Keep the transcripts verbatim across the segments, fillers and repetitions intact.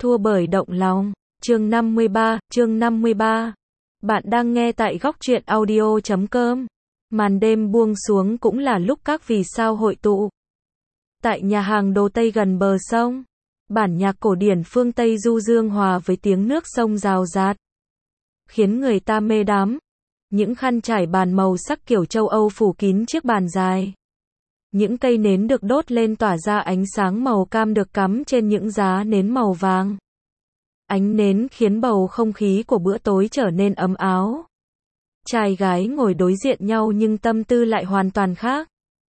Thua bởi động lòng. Chương năm mươi ba, chương năm mươi ba. Bạn đang nghe tại góc truyện audio chấm com. Màn đêm buông xuống cũng là lúc các vì sao hội tụ. Tại nhà hàng đồ Tây gần bờ sông, bản nhạc cổ điển phương Tây du dương hòa với tiếng nước sông rào rạt, khiến người ta mê đắm. Những khăn trải bàn màu sắc kiểu châu Âu phủ kín chiếc bàn dài. Những cây nến được đốt lên tỏa ra ánh sáng màu cam được cắm trên những giá nến màu vàng. Ánh nến khiến bầu không khí của bữa tối trở nên ấm áo. Trai gái ngồi đối diện nhau nhưng tâm tư lại hoàn toàn khác.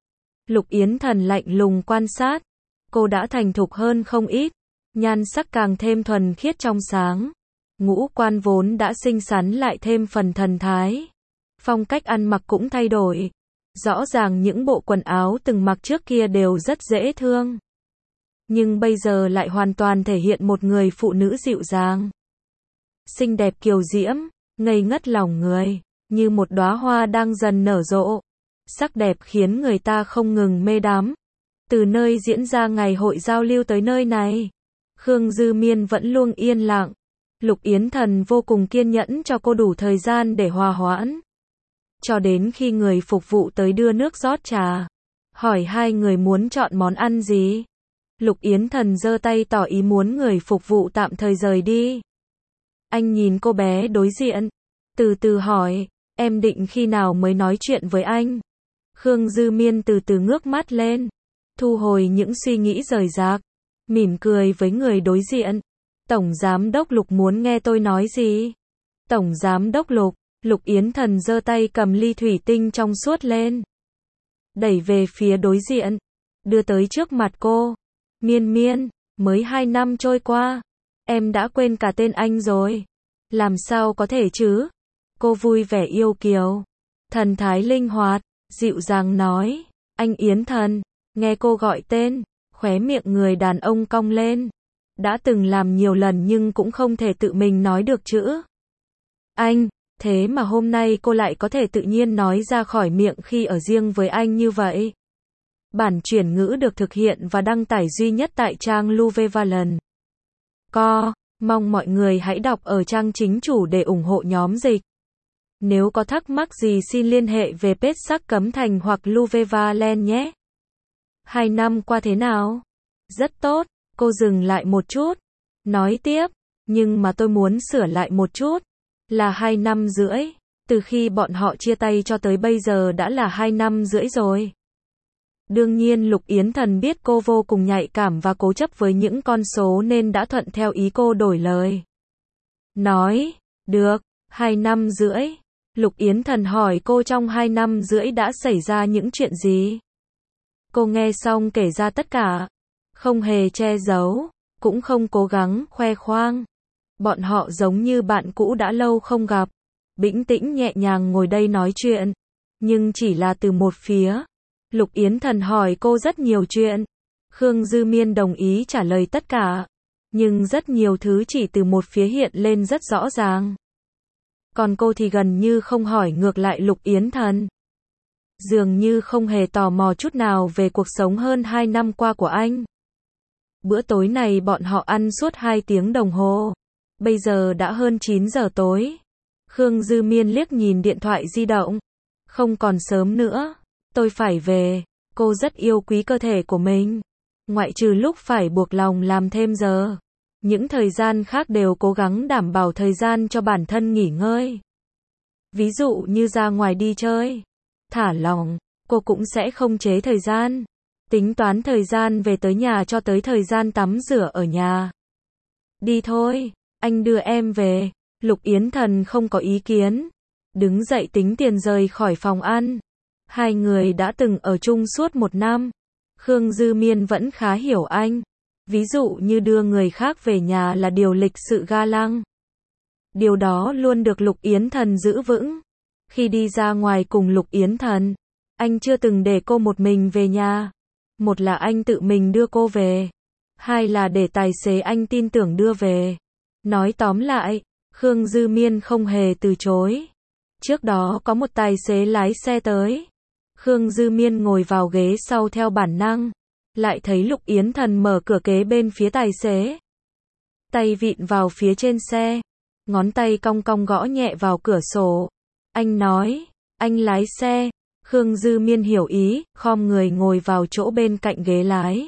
Lục Yến Thần lạnh lùng quan sát. Cô đã thành thục hơn không ít. Nhan sắc càng thêm thuần khiết trong sáng. Ngũ quan vốn đã xinh xắn lại thêm phần thần thái. Phong cách ăn mặc cũng thay đổi. Rõ ràng những bộ quần áo từng mặc trước kia đều rất dễ thương. Nhưng bây giờ lại hoàn toàn thể hiện một người phụ nữ dịu dàng. Xinh đẹp kiều diễm, ngây ngất lòng người, như một đóa hoa đang dần nở rộ. Sắc đẹp khiến người ta không ngừng mê đắm. Từ nơi diễn ra ngày hội giao lưu tới nơi này, Khương Dư Miên vẫn luôn yên lặng. Lục Yến Thần vô cùng kiên nhẫn cho cô đủ thời gian để hòa hoãn. Cho đến khi người phục vụ tới đưa nước rót trà, hỏi hai người muốn chọn món ăn gì. Lục Yến Thần giơ tay tỏ ý muốn người phục vụ tạm thời rời đi. Anh nhìn cô bé đối diện, từ từ hỏi, em định khi nào mới nói chuyện với anh? Khương Dư Miên từ từ ngước mắt lên, thu hồi những suy nghĩ rời rạc, mỉm cười với người đối diện. Tổng Giám đốc Lục muốn nghe tôi nói gì? Tổng Giám đốc Lục. Lục Yến Thần giơ tay cầm ly thủy tinh trong suốt lên, đẩy về phía đối diện, đưa tới trước mặt cô. Miên Miên, mới hai năm trôi qua, em đã quên cả tên anh rồi. Làm sao có thể chứ? Cô vui vẻ yêu kiều, thần thái linh hoạt, dịu dàng nói. Anh Yến Thần. Nghe cô gọi tên, khóe miệng người đàn ông cong lên. Đã từng làm nhiều lần nhưng cũng không thể tự mình nói được chữ anh. Thế mà hôm nay cô lại có thể tự nhiên nói ra khỏi miệng khi ở riêng với anh như vậy. Bản chuyển ngữ được thực hiện và đăng tải duy nhất tại trang Luvevalon. Co, mong mọi người hãy đọc ở trang chính chủ để ủng hộ nhóm dịch. Nếu có thắc mắc gì xin liên hệ về page Sắc Cấm Thành hoặc Luvevalon nhé. Hai năm qua thế nào? Rất tốt, cô dừng lại một chút. Nói tiếp, nhưng mà tôi muốn sửa lại một chút. Là hai năm rưỡi, từ khi bọn họ chia tay cho tới bây giờ đã là hai năm rưỡi rồi. Đương nhiên Lục Yến Thần biết cô vô cùng nhạy cảm và cố chấp với những con số nên đã thuận theo ý cô đổi lời. Nói, được, hai năm rưỡi. Lục Yến Thần hỏi cô trong hai năm rưỡi đã xảy ra những chuyện gì. Cô nghe xong kể ra tất cả, không hề che giấu, cũng không cố gắng khoe khoang. Bọn họ giống như bạn cũ đã lâu không gặp, bĩnh tĩnh nhẹ nhàng ngồi đây nói chuyện, nhưng chỉ là từ một phía. Lục Yến Thần hỏi cô rất nhiều chuyện, Khương Dư Miên đồng ý trả lời tất cả, nhưng rất nhiều thứ chỉ từ một phía hiện lên rất rõ ràng. Còn cô thì gần như không hỏi ngược lại Lục Yến Thần. Dường như không hề tò mò chút nào về cuộc sống hơn hai năm qua của anh. Bữa tối này bọn họ ăn suốt hai tiếng đồng hồ. Bây giờ đã hơn chín giờ tối. Khương Dư Miên liếc nhìn điện thoại di động. Không còn sớm nữa. Tôi phải về. Cô rất yêu quý cơ thể của mình. Ngoại trừ lúc phải buộc lòng làm thêm giờ. Những thời gian khác đều cố gắng đảm bảo thời gian cho bản thân nghỉ ngơi. Ví dụ như ra ngoài đi chơi. Thả lỏng. Cô cũng sẽ không chế thời gian. Tính toán thời gian về tới nhà cho tới thời gian tắm rửa ở nhà. Đi thôi. Anh đưa em về. Lục Yến Thần không có ý kiến. Đứng dậy tính tiền rời khỏi phòng ăn. Hai người đã từng ở chung suốt một năm. Khương Dư Miên vẫn khá hiểu anh. Ví dụ như đưa người khác về nhà là điều lịch sự ga lăng. Điều đó luôn được Lục Yến Thần giữ vững. Khi đi ra ngoài cùng Lục Yến Thần, anh chưa từng để cô một mình về nhà. Một là anh tự mình đưa cô về. Hai là để tài xế anh tin tưởng đưa về. Nói tóm lại, Khương Dư Miên không hề từ chối. Trước đó có một tài xế lái xe tới. Khương Dư Miên ngồi vào ghế sau theo bản năng. Lại thấy Lục Yến Thần mở cửa kế bên phía tài xế. tay vịn vào phía trên xe, ngón tay cong cong gõ nhẹ vào cửa sổ. Anh nói, anh lái xe. Khương Dư Miên hiểu ý, khom người ngồi vào chỗ bên cạnh ghế lái.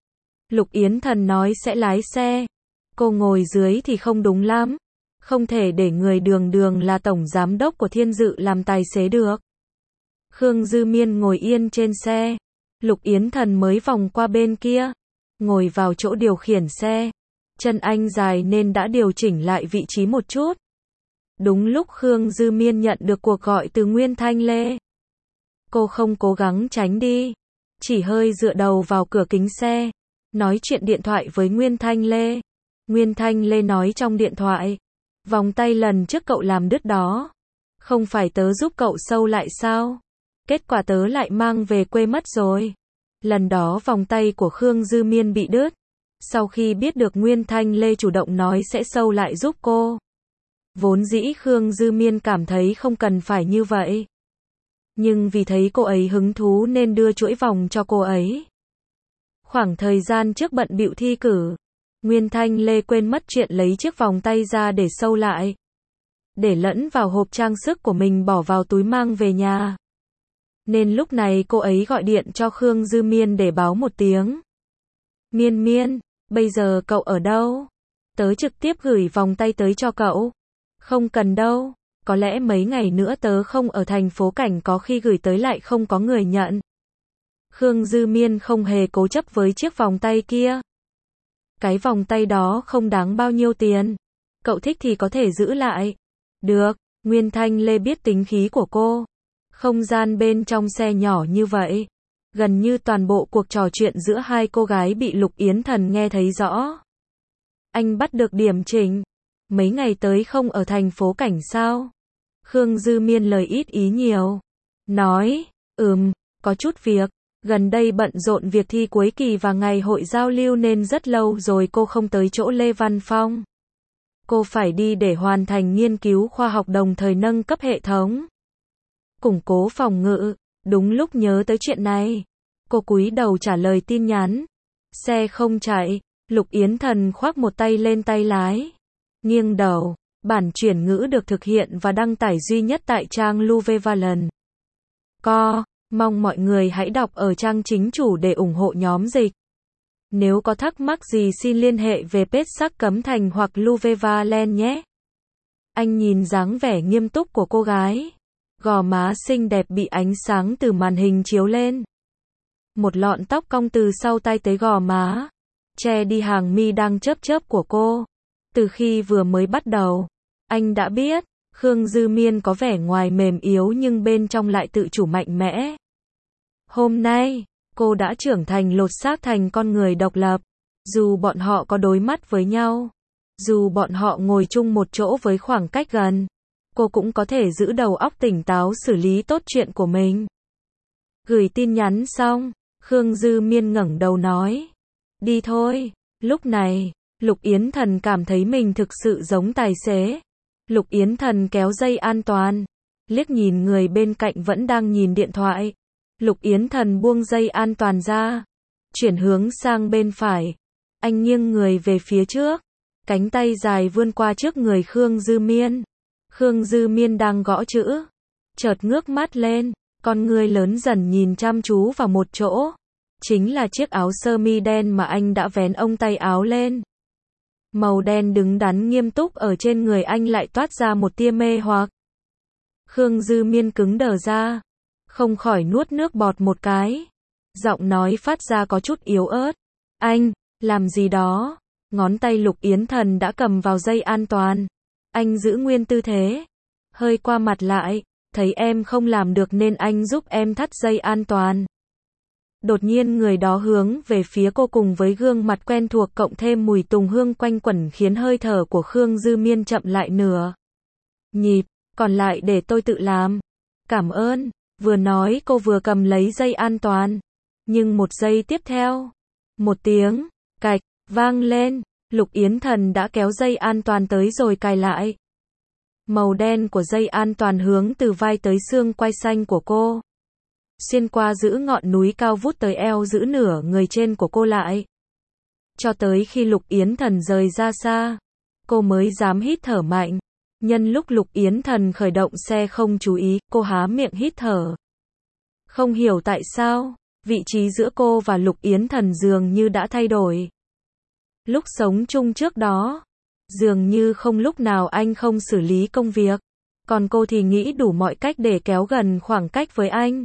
Lục Yến Thần nói sẽ lái xe. Cô ngồi dưới thì không đúng lắm. Không thể để người đường đường là tổng giám đốc của Thiên Dự làm tài xế được. Khương Dư Miên ngồi yên trên xe. Lục Yến Thần mới vòng qua bên kia, ngồi vào chỗ điều khiển xe. Chân anh dài nên đã điều chỉnh lại vị trí một chút. Đúng lúc Khương Dư Miên nhận được cuộc gọi từ Nguyên Thanh Lê. Cô không cố gắng tránh đi, chỉ hơi dựa đầu vào cửa kính xe, nói chuyện điện thoại với Nguyên Thanh Lê. Nguyên Thanh Lê nói trong điện thoại, vòng tay lần trước cậu làm đứt đó, không phải tớ giúp cậu sâu lại sao? Kết quả tớ lại mang về quê mất rồi. Lần đó vòng tay của Khương Dư Miên bị đứt. Sau khi biết được Nguyên Thanh Lê chủ động nói sẽ sâu lại giúp cô, vốn dĩ Khương Dư Miên cảm thấy không cần phải như vậy. Nhưng vì thấy cô ấy hứng thú nên đưa chuỗi vòng cho cô ấy. Khoảng thời gian trước bận bịu thi cử, Nguyên Thanh Lê quên mất chuyện lấy chiếc vòng tay ra để sâu lại, để lẫn vào hộp trang sức của mình bỏ vào túi mang về nhà. Nên lúc này cô ấy gọi điện cho Khương Dư Miên để báo một tiếng. Miên Miên, bây giờ cậu ở đâu? Tớ trực tiếp gửi vòng tay tới cho cậu. Không cần đâu, có lẽ mấy ngày nữa tớ không ở thành phố Cảnh, có khi gửi tới lại không có người nhận. Khương Dư Miên không hề cố chấp với chiếc vòng tay kia. Cái vòng tay đó không đáng bao nhiêu tiền. Cậu thích thì có thể giữ lại. Được, Nguyên Thanh Lê biết tính khí của cô. Không gian bên trong xe nhỏ như vậy, gần như toàn bộ cuộc trò chuyện giữa hai cô gái bị Lục Yến Thần nghe thấy rõ. Anh bắt được điểm chỉnh. Mấy ngày tới không ở thành phố Cảnh sao? Khương Dư Miên lời ít ý nhiều. Nói, ừm, có chút việc. Gần đây bận rộn việc thi cuối kỳ và ngày hội giao lưu nên rất lâu rồi cô không tới chỗ Lê Văn Phong. Cô phải đi để hoàn thành nghiên cứu khoa học đồng thời nâng cấp hệ thống, củng cố phòng ngự. Đúng lúc nhớ tới chuyện này, cô cúi đầu trả lời tin nhắn. Xe không chạy. Lục Yến Thần khoác một tay lên tay lái, nghiêng đầu. Bản chuyển ngữ được thực hiện và đăng tải duy nhất tại trang Luvevalon. Co. Mong mọi người hãy đọc ở trang chính chủ để ủng hộ nhóm dịch. Nếu có thắc mắc gì xin liên hệ về page Sắc Cấm Thành hoặc Luvevalon nhé. Anh nhìn dáng vẻ nghiêm túc của cô gái. Gò má xinh đẹp bị ánh sáng từ màn hình chiếu lên. Một lọn tóc cong từ sau tai tới gò má, che đi hàng mi đang chớp chớp của cô. Từ khi vừa mới bắt đầu, anh đã biết, Khương Dư Miên có vẻ ngoài mềm yếu nhưng bên trong lại tự chủ mạnh mẽ. Hôm nay, cô đã trưởng thành lột xác thành con người độc lập. Dù bọn họ có đối mắt với nhau, dù bọn họ ngồi chung một chỗ với khoảng cách gần, cô cũng có thể giữ đầu óc tỉnh táo xử lý tốt chuyện của mình. Gửi tin nhắn xong, Khương Dư Miên ngẩng đầu nói, đi thôi. Lúc này, Lục Yến Thần cảm thấy mình thực sự giống tài xế. Lục Yến Thần kéo dây an toàn, liếc nhìn người bên cạnh vẫn đang nhìn điện thoại. Lục Yến Thần buông dây an toàn ra, chuyển hướng sang bên phải. Anh nghiêng người về phía trước, cánh tay dài vươn qua trước người Khương Dư Miên. Khương Dư Miên đang gõ chữ, chợt ngước mắt lên, con người lớn dần nhìn chăm chú vào một chỗ. Chính là chiếc áo sơ mi đen mà anh đã vén ông tay áo lên. Màu đen đứng đắn nghiêm túc ở trên người anh lại toát ra một tia mê hoặc. Khương Dư Miên cứng đờ ra, không khỏi nuốt nước bọt một cái. Giọng nói phát ra có chút yếu ớt. Anh, làm gì đó? Ngón tay Lục Yến Thần đã cầm vào dây an toàn. Anh giữ nguyên tư thế, hơi qua mặt lại, thấy em không làm được nên anh giúp em thắt dây an toàn. Đột nhiên người đó hướng về phía cô cùng với gương mặt quen thuộc cộng thêm mùi tùng hương quanh quẩn khiến hơi thở của Khương Dư Miên chậm lại nửa nhịp, còn lại để tôi tự làm. Cảm ơn, vừa nói cô vừa cầm lấy dây an toàn. Nhưng một giây tiếp theo, một tiếng cạch vang lên, Lục Yến Thần đã kéo dây an toàn tới rồi cài lại. Màu đen của dây an toàn hướng từ vai tới xương quai xanh của cô, xuyên qua giữ ngọn núi cao vút tới eo giữ nửa người trên của cô lại. Cho tới khi Lục Yến Thần rời ra xa, cô mới dám hít thở mạnh. Nhân lúc Lục Yến Thần khởi động xe không chú ý, cô há miệng hít thở. Không hiểu tại sao, vị trí giữa cô và Lục Yến Thần dường như đã thay đổi. Lúc sống chung trước đó, dường như không lúc nào anh không xử lý công việc, còn cô thì nghĩ đủ mọi cách để kéo gần khoảng cách với anh,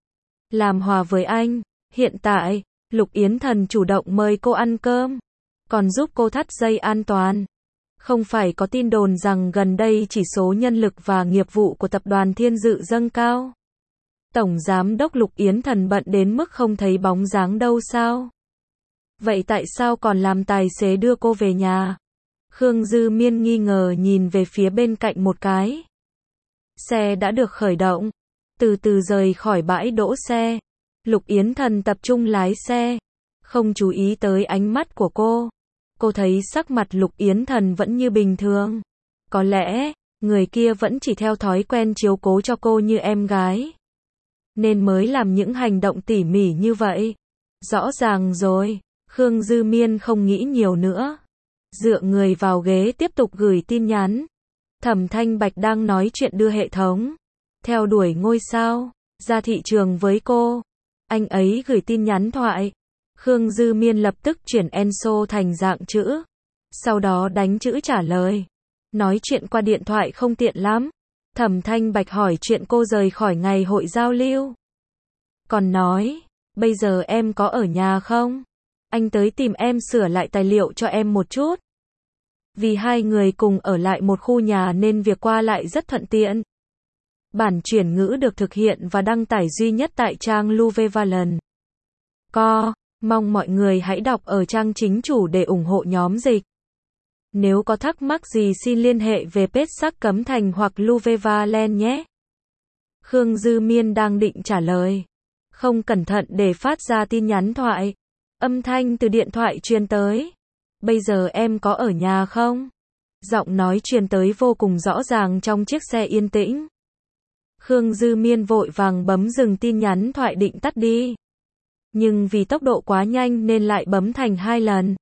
làm hòa với anh. Hiện tại, Lục Yến Thần chủ động mời cô ăn cơm, còn giúp cô thắt dây an toàn. Không phải có tin đồn rằng gần đây chỉ số nhân lực và nghiệp vụ của tập đoàn Thiên Dự dâng cao. Tổng giám đốc Lục Yến Thần bận đến mức không thấy bóng dáng đâu sao? Vậy tại sao còn làm tài xế đưa cô về nhà? Khương Dư Miên nghi ngờ nhìn về phía bên cạnh một cái. Xe đã được khởi động, từ từ rời khỏi bãi đỗ xe. Lục Yến Thần tập trung lái xe, không chú ý tới ánh mắt của cô. Cô thấy sắc mặt Lục Yến Thần vẫn như bình thường. Có lẽ, người kia vẫn chỉ theo thói quen chiếu cố cho cô như em gái, nên mới làm những hành động tỉ mỉ như vậy. Rõ ràng rồi, Khương Dư Miên không nghĩ nhiều nữa. Dựa người vào ghế tiếp tục gửi tin nhắn. Thẩm Thanh Bạch đang nói chuyện đưa hệ thống theo đuổi ngôi sao ra thị trường với cô. Anh ấy gửi tin nhắn thoại. Khương Dư Miên lập tức chuyển Enso thành dạng chữ, sau đó đánh chữ trả lời. Nói chuyện qua điện thoại không tiện lắm. Thẩm Thanh Bạch hỏi chuyện cô rời khỏi ngày hội giao lưu. Còn nói, bây giờ em có ở nhà không? Anh tới tìm em sửa lại tài liệu cho em một chút. Vì hai người cùng ở lại một khu nhà nên việc qua lại rất thuận tiện. Bản chuyển ngữ được thực hiện và đăng tải duy nhất tại trang Luvevalon. Co, mong mọi người hãy đọc ở trang chính chủ để ủng hộ nhóm dịch. Nếu có thắc mắc gì xin liên hệ về page Sắc Cấm Thành hoặc Luvevalon nhé. Khương Dư Miên đang định trả lời, không cẩn thận để phát ra tin nhắn thoại. Âm thanh từ điện thoại truyền tới. Bây giờ em có ở nhà không? Giọng nói truyền tới vô cùng rõ ràng trong chiếc xe yên tĩnh. Khương Dư Miên vội vàng bấm dừng tin nhắn thoại định tắt đi. Nhưng vì tốc độ quá nhanh nên lại bấm thành hai lần.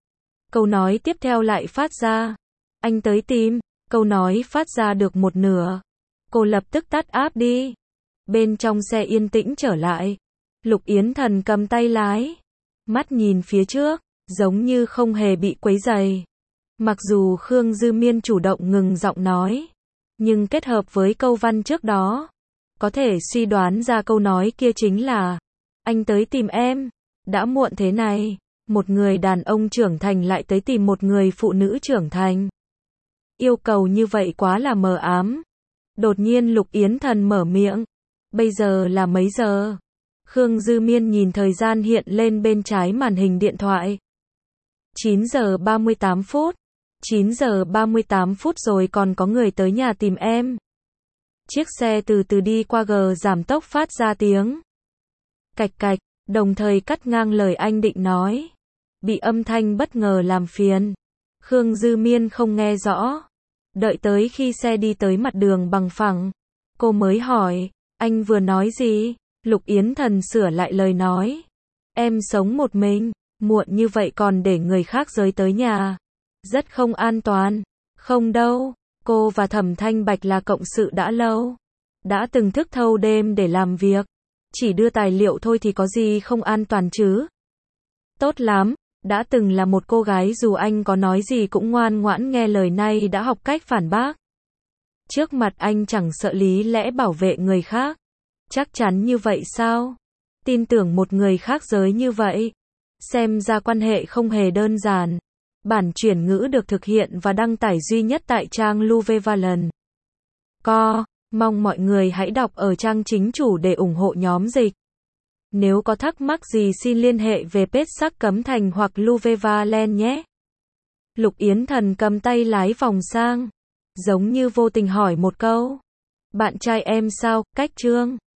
Câu nói tiếp theo lại phát ra. Anh tới tìm. Câu nói phát ra được một nửa. Cô lập tức tắt app đi. Bên trong xe yên tĩnh trở lại. Lục Yến Thần cầm tay lái. Mắt nhìn phía trước, giống như không hề bị quấy rầy. Mặc dù Khương Dư Miên chủ động ngừng giọng nói, nhưng kết hợp với câu văn trước đó, có thể suy đoán ra câu nói kia chính là anh tới tìm em. Đã muộn thế này, một người đàn ông trưởng thành lại tới tìm một người phụ nữ trưởng thành. Yêu cầu như vậy quá là mờ ám. Đột nhiên Lục Yến Thần mở miệng. Bây giờ là mấy giờ? Khương Dư Miên nhìn thời gian hiện lên bên trái màn hình điện thoại. chín giờ ba mươi tám phút. chín giờ ba mươi tám phút rồi còn có người tới nhà tìm em. Chiếc xe từ từ đi qua gờ giảm tốc phát ra tiếng cạch cạch, đồng thời cắt ngang lời anh định nói. Bị âm thanh bất ngờ làm phiền. Khương Dư Miên không nghe rõ. Đợi tới khi xe đi tới mặt đường bằng phẳng, cô mới hỏi, anh vừa nói gì? Lục Yến Thần sửa lại lời nói. Em sống một mình, muộn như vậy còn để người khác rời tới nhà. Rất không an toàn. Không đâu, cô và Thẩm Thanh Bạch là cộng sự đã lâu. Đã từng thức thâu đêm để làm việc. Chỉ đưa tài liệu thôi thì có gì không an toàn chứ? Tốt lắm, đã từng là một cô gái dù anh có nói gì cũng ngoan ngoãn nghe lời, nay đã học cách phản bác. Trước mặt anh chẳng sợ lý lẽ bảo vệ người khác. Chắc chắn như vậy sao? Tin tưởng một người khác giới như vậy. Xem ra quan hệ không hề đơn giản. Bản chuyển ngữ được thực hiện và đăng tải duy nhất tại trang Luvevalon. Co, mong mọi người hãy đọc ở trang chính chủ để ủng hộ nhóm dịch. Nếu có thắc mắc gì xin liên hệ về page Sắc Cấm Thành hoặc Luvevalon nhé. Lục Yến Thần cầm tay lái vòng sang, giống như vô tình hỏi một câu. Bạn trai em sao, cách Trương?